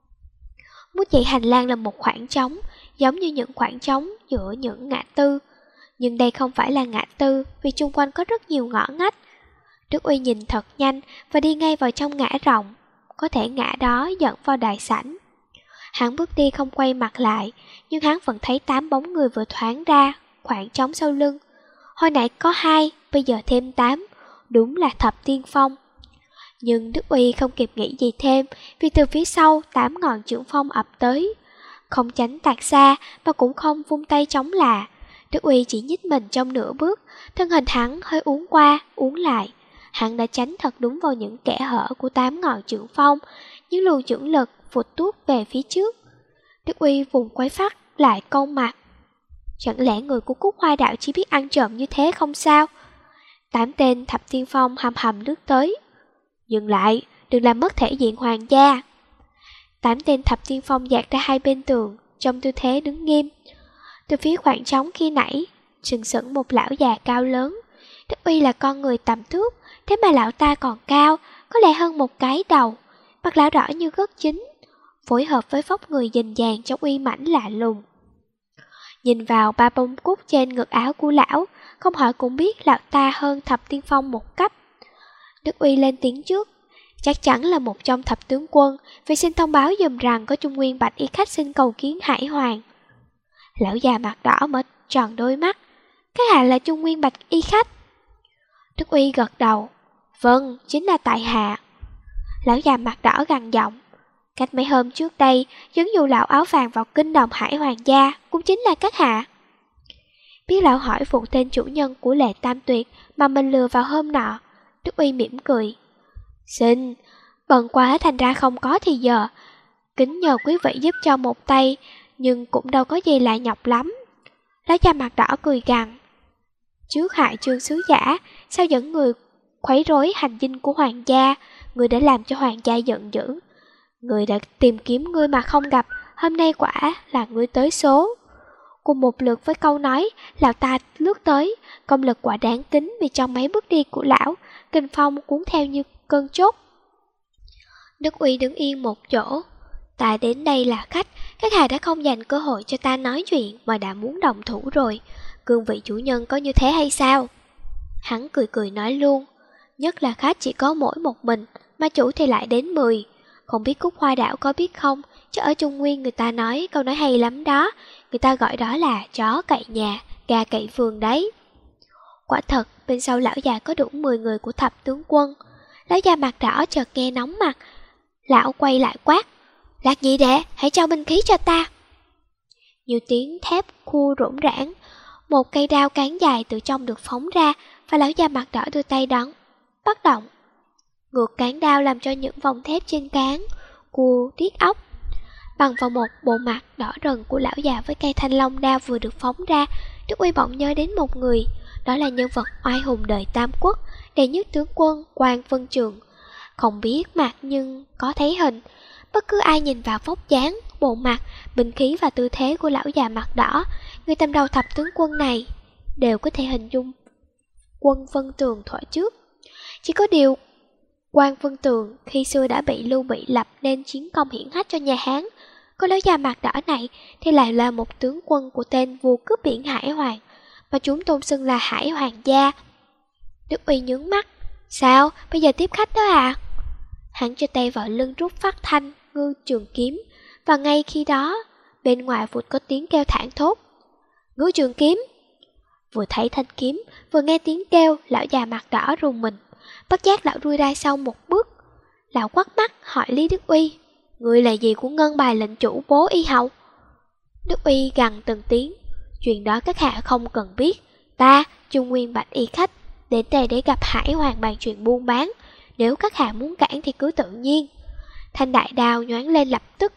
Bước dậy hành lang là một khoảng trống, giống như những khoảng trống giữa những ngã tư. Nhưng đây không phải là ngã tư, vì chung quanh có rất nhiều ngõ ngách. Đức Uy nhìn thật nhanh và đi ngay vào trong ngã rộng. Có thể ngã đó dẫn vào đại sảnh. Hắn bước đi không quay mặt lại, nhưng hắn vẫn thấy 8 bóng người vừa thoáng ra, khoảng trống sau lưng. Hồi nãy có 2, bây giờ thêm 8, đúng là thập tiên phong. Nhưng Đức Uy không kịp nghĩ gì thêm, vì từ phía sau 8 ngọn chưởng phong ập tới. Không tránh tạt xa, mà cũng không vung tay chống lạ. Đức Uy chỉ nhích mình trong nửa bước, thân hình hắn hơi uốn qua, uốn lại. Hắn đã tránh thật đúng vào những kẽ hở của 8 ngọn chưởng phong, những luồng chưởng lực vụt tuốt về phía trước. Đức Uy vùng quay phát lại câu mặt. Chẳng lẽ người của Cúc Hoa Đạo chỉ biết ăn trộm như thế không sao? 8 tên thập tiên phong hầm hầm lướt tới. Dừng lại, đừng làm mất thể diện hoàng gia. 8 tên thập tiên phong dạt ra 2 bên tường, trong tư thế đứng nghiêm. Từ phía khoảng trống khi nãy, sừng sững một lão già cao lớn. Đức Uy là con người tầm thước, thế mà lão ta còn cao, có lẽ hơn một cái đầu. Mặt lão đỏ như gấc chín, phối hợp với vóc người dình dàng trong uy mãnh lạ lùng. Nhìn vào 3 bông cúc trên ngực áo của lão, không hỏi cũng biết lão ta hơn thập tiên phong một cấp. Đức Uy lên tiếng trước. Chắc chắn là một trong thập tướng quân, vì xin thông báo dùm rằng có Trung Nguyên Bạch Y khách xin cầu kiến Hải Hoàng. Lão già mặt đỏ mở tròn đôi mắt. Các hạ là Trung Nguyên Bạch Y khách? Đức Uy gật đầu. Vâng, chính là tại hạ. Lão già mặt đỏ gằn giọng. Cách mấy hôm trước đây, dẫn dụ lão áo vàng vào kinh đồng Hải Hoàng gia, cũng chính là các hạ. Biết lão hỏi phụ tên chủ nhân của Lệ Tam Tuyệt mà mình lừa vào hôm nọ, Đức Uy mỉm cười. Xin, bận quá thành ra không có thì giờ. Kính nhờ quý vị giúp cho một tay, nhưng cũng đâu có gì là nhọc lắm. Lão già mặt đỏ cười gằn. Trước hại Trương sứ giả, sao dẫn người khuấy rối hành dinh của hoàng gia, người đã làm cho hoàng gia giận dữ. Người đã tìm kiếm ngươi mà không gặp, hôm nay quả là ngươi tới số. Cùng một lượt với câu nói, lão ta lướt tới, công lực quả đáng kính vì trong mấy bước đi của lão, kinh phong cuốn theo như cơn chốt. Đức Uy đứng yên một chỗ. Ta đến đây là khách, các hạ đã không dành cơ hội cho ta nói chuyện mà đã muốn đồng thủ rồi. Cương vị chủ nhân có như thế hay sao? Hắn cười cười nói luôn, nhất là khách chỉ có mỗi một mình, mà chủ thì lại đến 10. Không biết Cúc Hoa Đảo có biết không, chứ ở Trung Nguyên người ta nói câu nói hay lắm đó, người ta gọi đó là chó cậy nhà, gà cậy vườn đấy. Quả thật, bên sau lão già có đủ 10 người của thập tướng quân. Lão già mặt đỏ chợt nghe nóng mặt, lão quay lại quát, Lạc nhị đệ, hãy trao binh khí cho ta. Nhiều tiếng thép khu rỗn rãng, một cây đao cán dài từ trong được phóng ra, và lão già mặt đỏ đưa tay đón, bất động. Ngược cán đao làm cho những vòng thép trên cán cua điếc óc. Bằng vào một bộ mặt đỏ rần của lão già với cây thanh long đao vừa được phóng ra, Đức Uy bỗng nhớ đến một người, đó là nhân vật oai hùng đời Tam Quốc, đệ nhất tướng quân Quan Vân Trường. Không biết mặt nhưng có thấy hình. Bất cứ ai nhìn vào vóc dáng, bộ mặt, binh khí và tư thế của lão già mặt đỏ, người cầm đầu thập tướng quân này, đều có thể hình dung Quân Vân Tường thuở trước. Chỉ có điều, Quan Vân Tường khi xưa đã bị Lưu Bị lập nên chiến công hiển hách cho nhà Hán, còn lão già mặt đỏ này thì lại là một tướng quân của tên vua cướp biển Hải Hoàng, mà chúng tôn xưng là Hải Hoàng gia. Đức Uy nhướng mắt, sao, bây giờ tiếp khách đó à? Hắn cho tay vào lưng rút phát thanh ngư trường kiếm, và ngay khi đó, bên ngoài vụt có tiếng kêu thảng thốt, ngư trường kiếm. Vừa thấy thanh kiếm, vừa nghe tiếng kêu, lão già mặt đỏ rùng mình, bất giác lão lui ra sau một bước. Lão quắt mắt hỏi Lý Đức Uy, người là gì của ngân bài lệnh chủ bố y hậu? Đức Uy gằn từng tiếng, chuyện đó các hạ không cần biết, ta, Trung Nguyên Bạch Y khách, đến đây để gặp Hải Hoàng bàn chuyện buôn bán, nếu các hạ muốn cản thì cứ tự nhiên. Thanh đại đao nhoáng lên lập tức.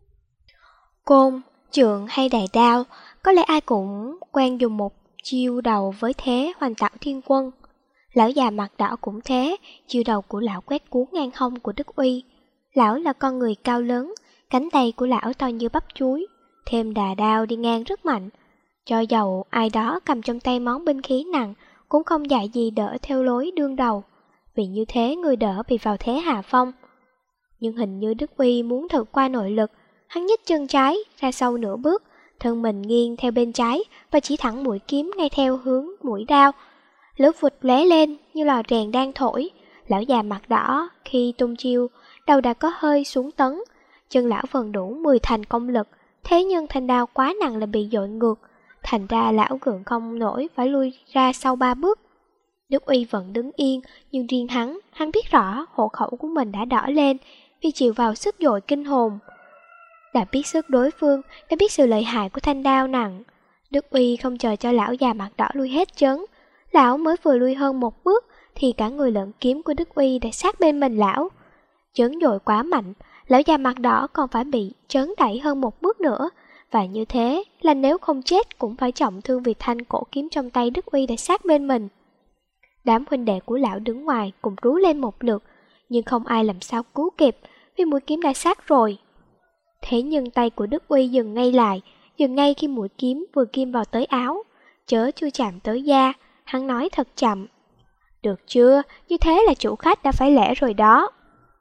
Côn, trượng hay đại đao, có lẽ ai cũng quen dùng một chiêu đầu với thế Hoành Tạo Thiên Quân. Lão già mặt đỏ cũng thế, chiêu đầu của lão quét cuốn ngang hông của Đức Uy. Lão là con người cao lớn, cánh tay của lão to như bắp chuối, thêm đà đao đi ngang rất mạnh. Cho dầu ai đó cầm trong tay món binh khí nặng, cũng không dại gì đỡ theo lối đương đầu, vì như thế người đỡ bị vào thế hạ phong. Nhưng hình như Đức Uy muốn thử qua nội lực, hắn nhích chân trái ra sau nửa bước, thân mình nghiêng theo bên trái và chỉ thẳng mũi kiếm ngay theo hướng mũi đao. Lửa vụt lóe lên như lò rèn đang thổi. Lão già mặt đỏ khi tung chiêu, đầu đã có hơi xuống tấn, chân lão vẫn đủ 10 thành công lực, thế nhưng thanh đao quá nặng là bị dội ngược, thành ra lão gượng không nổi phải lui ra sau 3 bước. Đức Uy vẫn đứng yên, nhưng riêng hắn biết rõ hộ khẩu của mình đã đỏ lên vì chịu vào sức dội kinh hồn. Đã biết sức đối phương, đã biết sự lợi hại của thanh đao nặng. Đức Uy không chờ cho lão già mặt đỏ lui hết chấn. Lão mới vừa lui hơn một bước thì cả người lẫn kiếm của Đức Uy đã sát bên mình lão. Chấn dội quá mạnh, lão già mặt đỏ còn phải bị chấn đẩy hơn một bước nữa, và như thế là nếu không chết cũng phải trọng thương vì thanh cổ kiếm trong tay Đức Uy đã sát bên mình. Đám huynh đệ của lão đứng ngoài cùng rú lên một lượt, nhưng không ai làm sao cứu kịp vì mũi kiếm đã sát rồi. Thế nhưng tay của Đức Uy dừng ngay lại, dừng ngay khi mũi kiếm vừa kim vào tới áo, chớ chưa chạm tới da. Hắn nói thật chậm, được chưa, như thế là chủ khách đã phải lẽ rồi đó.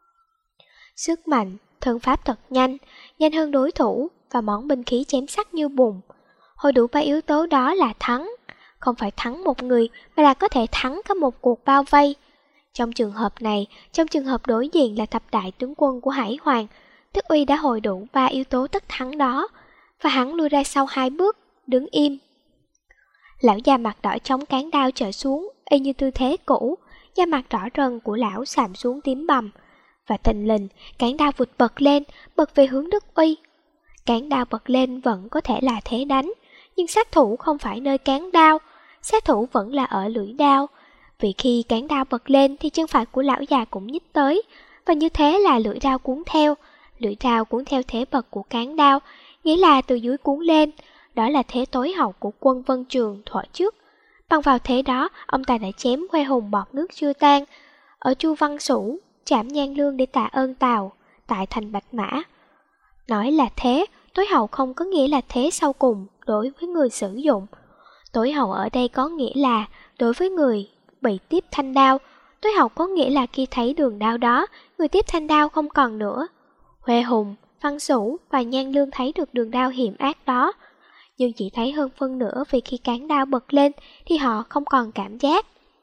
Sức mạnh, thân pháp thật nhanh, nhanh hơn đối thủ, và món binh khí chém sắc như bùn. Hội đủ 3 yếu tố đó là thắng, không phải thắng một người mà là có thể thắng cả một cuộc bao vây. Trong trường hợp này, trong trường hợp đối diện là thập đại tướng quân của Hải Hoàng, Đức Uy đã hội đủ 3 yếu tố tất thắng đó, và hắn lui ra sau 2 bước, đứng im. Lão già mặt đỏ chống cán đao trở xuống, y như tư thế cũ, da mặt đỏ rần của lão xàm xuống tím bầm, và thình lình, cán đao vụt bật lên, bật về hướng Đức Uy. Cán đao bật lên vẫn có thể là thế đánh, nhưng sát thủ không phải nơi cán đao, sát thủ vẫn là ở lưỡi đao. Vì khi cán đao bật lên thì chân phải của lão già cũng nhích tới, và như thế là lưỡi đao cuốn theo, Lưỡi đao cuốn theo thế bật của cán đao, nghĩa là từ dưới cuốn lên, đó là thế tối hậu của quân Vân Trường thuở trước. Bằng vào thế đó, ông ta đã chém Huê Hùng bọt nước chưa tan, ở Chu Văn Sủ, trảm Nhan Lương để tạ ơn Tào, tại thành Bạch Mã. Nói là thế, tối hậu không có nghĩa là thế sau cùng đối với người sử dụng. Tối hậu ở đây có nghĩa là đối với người bị tiếp thanh đao, tối hậu có nghĩa là khi thấy đường đao đó, người tiếp thanh đao không còn nữa. Huê Hùng, Văn Sủ và Nhan Lương thấy được đường đao hiểm ác đó, nhưng chỉ thấy hơn phân nửa vì khi cán đao bật lên thì họ không còn cảm giác.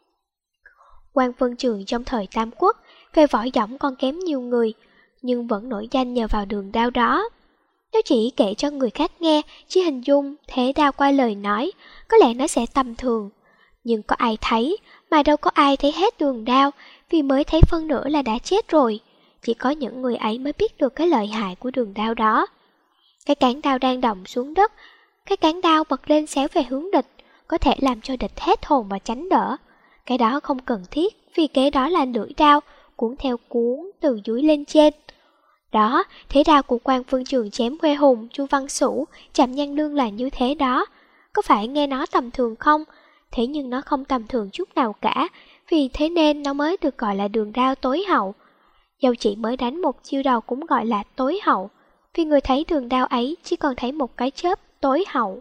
Quan Vân Trường trong thời Tam Quốc, về võ dõng còn kém nhiều người, nhưng vẫn nổi danh nhờ vào đường đao đó. Nếu chỉ kể cho người khác nghe, chỉ hình dung thế đao qua lời nói, có lẽ nó sẽ tầm thường. Nhưng có ai thấy, mà đâu có ai thấy hết đường đao, vì mới thấy phân nửa là đã chết rồi. Chỉ có những người ấy mới biết được cái lợi hại của đường đao đó. Cái cán đao đang đọng xuống đất, cái cán đao bật lên xéo về hướng địch, có thể làm cho địch hết hồn và tránh đỡ. Cái đó không cần thiết, vì kế đó là lưỡi đao, cuốn theo cuốn từ dưới lên trên. Đó, thế đao của Quan Vân Trường chém Huê Hùng, Chu Văn Sủ, trảm Nhan Lương là như thế đó. Có phải nghe nó tầm thường không? Thế nhưng nó không tầm thường chút nào cả, vì thế nên nó mới được gọi là đường đao tối hậu. Dầu chỉ mới đánh một chiêu đầu cũng gọi là tối hậu, vì người thấy đường đao ấy chỉ còn thấy một cái chớp tối hậu.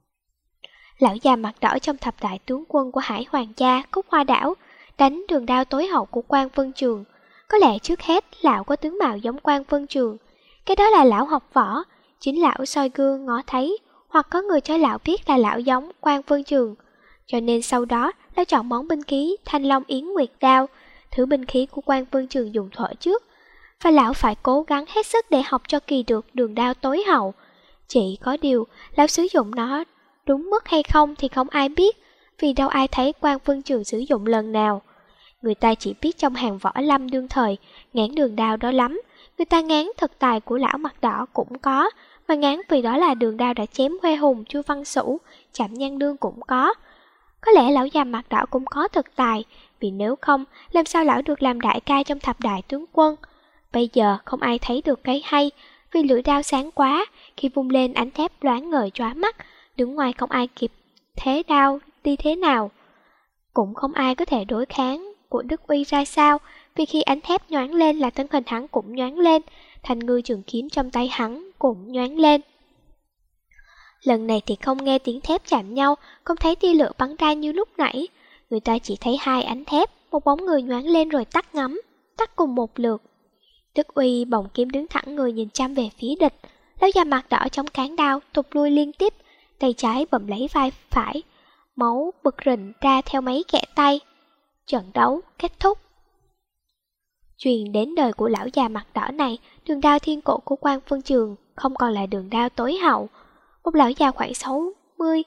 Lão già mặt đỏ trong thập đại tướng quân của Hải Hoàng gia Cúc Hoa Đảo đánh đường đao tối hậu của Quan Vân Trường. Có lẽ trước hết lão có tướng mạo giống Quan Vân Trường, cái đó là lão học võ, chính lão soi gương ngó thấy, hoặc có người cho lão biết là lão giống Quan Vân Trường. Cho nên sau đó lão chọn món binh khí Thanh Long Yến Nguyệt đao, thứ binh khí của Quan Vân Trường dùng thuở trước, và lão phải cố gắng hết sức để học cho kỳ được đường đao tối hậu. Chỉ có điều lão sử dụng nó đúng mức hay không thì không ai biết, vì đâu ai thấy Quan Vân Trường sử dụng lần nào. Người ta chỉ biết trong hàng võ lâm đương thời ngán đường đao đó lắm. Người ta ngán thực tài của lão mặt đỏ cũng có, mà ngán vì đó là đường đao đã chém Huê Hùng, Chu Văn Sủ, trảm Nhan Lương cũng có. Có lẽ lão già mặt đỏ cũng có thực tài, vì nếu không, làm sao lão được làm đại ca trong thập đại tướng quân. Bây giờ không ai thấy được cái hay, vì lưỡi đao sáng quá, khi vung lên ánh thép loáng ngời chóa mắt, đứng ngoài không ai kịp thế đao đi thế nào. Cũng không ai có thể đối kháng của Đức Uy ra sao, vì khi ánh thép nhoáng lên là thân hình hắn cũng nhoáng lên, thanh ngư trường kiếm trong tay hắn cũng nhoáng lên. Lần này thì không nghe tiếng thép chạm nhau, không thấy tia lửa bắn ra như lúc nãy. Người ta chỉ thấy hai ánh thép, một bóng người nhoáng lên rồi tắt ngấm, tắt cùng một lượt. Đức Uy bỗng kiếm đứng thẳng người nhìn chăm về phía địch. Lão già mặt đỏ trong cán đao thụt lui liên tiếp, tay trái bậm lấy vai phải, máu bực rình ra theo mấy kẽ tay. Trận đấu kết thúc. Truyền đến đời của lão già mặt đỏ này, đường đao thiên cổ của Quan Vân Trường không còn là đường đao tối hậu. Một lão già khoảng 60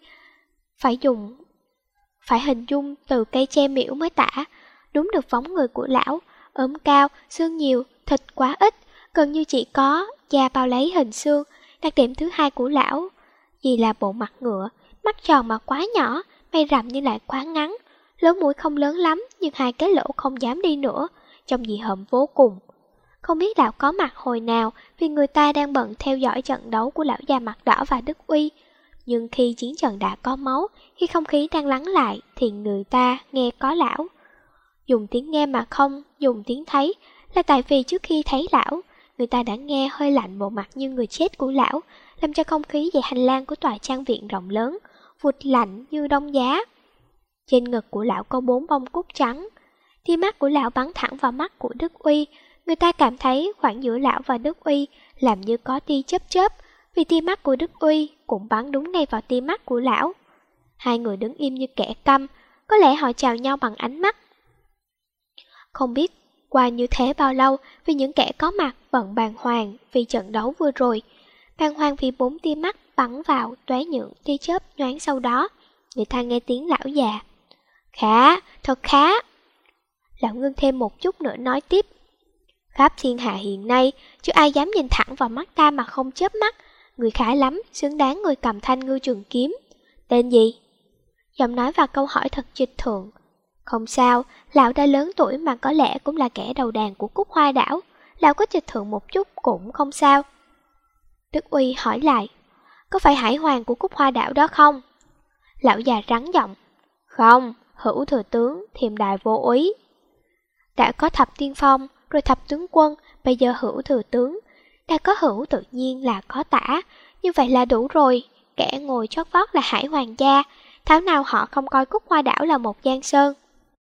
phải hình dung từ cây tre miễu mới tả. Đúng được vóng người của lão, ốm cao, xương nhiều, thịt quá ít, gần như chỉ có da bao lấy hình xương. Đặc điểm thứ hai của lão vì là bộ mặt ngựa, mắt tròn mà quá nhỏ, mày rậm nhưng lại quá ngắn, lỗ mũi không lớn lắm nhưng hai cái lỗ không dám đi nữa, trông dị hợm vô cùng. Không biết lão có mặt hồi nào, vì người ta đang bận theo dõi trận đấu của lão già mặt đỏ và Đức Uy. Nhưng khi chiến trận đã có máu, khi không khí đang lắng lại, thì người ta nghe có lão. Dùng tiếng nghe mà không dùng tiếng thấy, là tại vì trước khi thấy lão, người ta đã nghe hơi lạnh bộ mặt như người chết của lão, làm cho không khí về hành lang của tòa trang viện rộng lớn vụt lạnh như đông giá. Trên ngực của lão có 4 bông cúc trắng. Tia mắt của lão bắn thẳng vào mắt của Đức Uy. Người ta cảm thấy khoảng giữa lão và Đức Uy làm như có tia chớp chớp, vì tia mắt của Đức Uy cũng bắn đúng ngay vào tia mắt của lão. Hai người đứng im như kẻ câm, có lẽ họ chào nhau bằng ánh mắt. Không biết qua như thế bao lâu, vì những kẻ có mặt bận bàng hoàng vì trận đấu vừa rồi. Bàng hoàng vì 4 tia mắt bắn vào tóe những tia chớp nhoáng sau đó. Người ta nghe tiếng lão già. Khá, thật khá. Lão ngưng thêm một chút nữa nói tiếp. Khắp thiên hạ hiện nay, chứ ai dám nhìn thẳng vào mắt ta mà không chớp mắt. Người khá lắm, xứng đáng người cầm thanh ngư trường kiếm. Tên gì? Giọng nói và câu hỏi thật trịch thượng. Không sao, lão đã lớn tuổi mà có lẽ cũng là kẻ đầu đàn của Cúc Hoa Đảo. lão có trịch thượng một chút cũng không sao. Đức Uy hỏi lại, có phải hải hoàng của Cúc Hoa Đảo đó không? Lão già rắn giọng, không, hữu thừa tướng, Thiềm Đài vô úy. Đã có thập tiên phong, rồi thập tướng quân, bây giờ hữu thừa tướng. Đã có hữu tự nhiên là có tả, như vậy là đủ rồi. Kẻ ngồi chót vót là hải hoàng gia, thảo nào họ không coi Cúc Hoa Đảo là một giang sơn.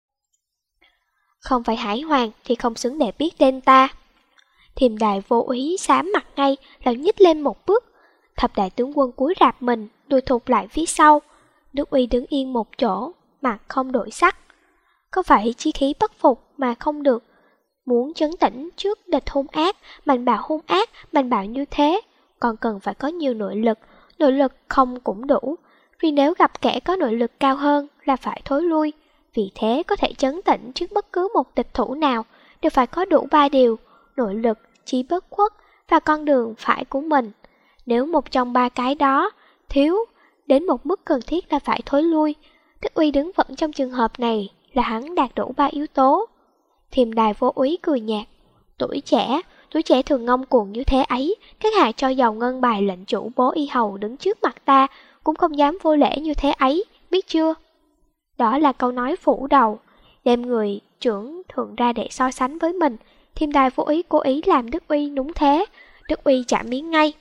Không phải hải hoàng thì không xứng để biết tên ta. Thiềm Đài vô úy xám mặt ngay, lão nhích lên một bước. Thập đại tướng quân cúi rạp mình, đùi thụt lại phía sau. Đức Uy đứng yên một chỗ, mặt không đổi sắc. Không phải chí khí bất phục mà không được. Muốn trấn tĩnh trước địch hung ác, mạnh bạo như thế, còn cần phải có nhiều nội lực không cũng đủ. Vì nếu gặp kẻ có nội lực cao hơn là phải thối lui. Vì thế có thể trấn tĩnh trước bất cứ một địch thủ nào, đều phải có đủ 3 điều, nội lực, chí bất khuất và con đường phải của mình. Nếu một trong 3 cái đó thiếu, đến một mức cần thiết là phải thối lui. Đức Uy đứng vững trong trường hợp này là hắn đạt đủ 3 yếu tố. Thiềm Đài vô úy cười nhạt, tuổi trẻ thường ngông cuồng như thế ấy, các hạ cho dầu ngân bài lệnh chủ bố y hầu đứng trước mặt ta, cũng không dám vô lễ như thế ấy, biết chưa? Đó là câu nói phủ đầu, đem người trưởng thượng ra để so sánh với mình. Thiềm Đài vô úy cố ý làm Đức Uy núng thế, Đức Uy chạm miếng ngay.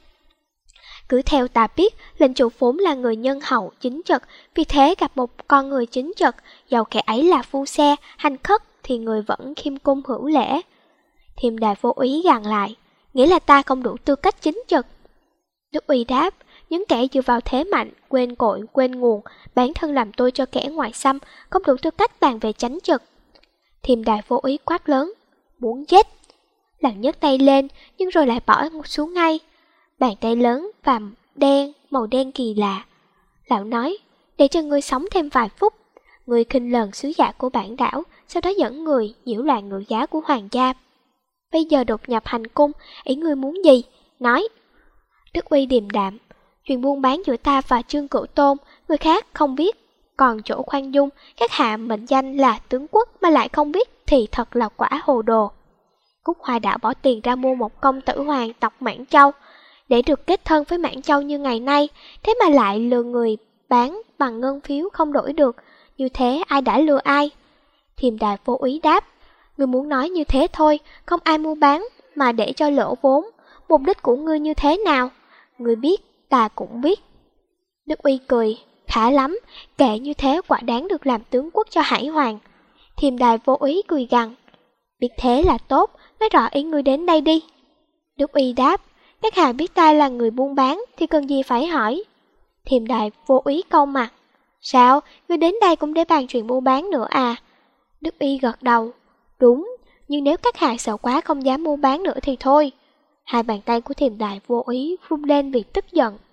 Cứ theo ta biết, lệnh chủ vốn là người nhân hậu, chính trực, vì thế gặp một con người chính trực, dầu kẻ ấy là phu xe, hành khất, thì người vẫn khiêm cung hữu lễ. Thiềm Đài vô úy gằn lại, nghĩa là ta không đủ tư cách chính trực. Đức Uy đáp, những kẻ dựa vào thế mạnh, quên cội, quên nguồn, bản thân làm tôi cho kẻ ngoại xâm, không đủ tư cách bàn về chánh trực. Thiềm Đài vô úy quát lớn, muốn chết. Lão nhấc tay lên, nhưng rồi lại bỏ xuống ngay. Bàn tay lớn và màu đen kỳ lạ. Lão nói, để cho ngươi sống thêm vài phút. Ngươi khinh lờn sứ giả của bản đảo, sau đó dẫn người nhiễu loạn ngự giá của hoàng gia. Bây giờ đột nhập hành cung, ý ngươi muốn gì? Nói. Đức Uy điềm đạm, chuyện buôn bán giữa ta và Trương Cửu Tôn, người khác không biết. Còn chỗ khoan dung, các hạ mệnh danh là tướng quốc mà lại không biết thì thật là quả hồ đồ. Cúc Hoa Đảo bỏ tiền ra mua một công tử hoàng tộc Mãn Châu, để được kết thân với Mãn Châu như ngày nay, thế mà lại lừa người bán bằng ngân phiếu không đổi được, như thế ai đã lừa ai? Thiềm Đài vô úy đáp, ngươi muốn nói như thế thôi, không ai mua bán mà để cho lỗ vốn, mục đích của ngươi như thế nào? Ngươi biết, ta cũng biết. Đức Uy cười, khá lắm, kệ như thế quả đáng được làm tướng quốc cho Hải Hoàng. Thiềm Đài vô úy cười gằn, biết thế là tốt, nói rõ ý ngươi đến đây đi. Đức Uy đáp, các hạ biết ta là người buôn bán thì cần gì phải hỏi. Thiềm Đài vô úy câu mặt, sao, ngươi đến đây cũng để bàn chuyện buôn bán nữa à? Đức Uy gật đầu, đúng, nhưng nếu các hạ sợ quá không dám mua bán nữa thì thôi. Hai bàn tay của Thiềm Đài vô úy run lên vì tức giận.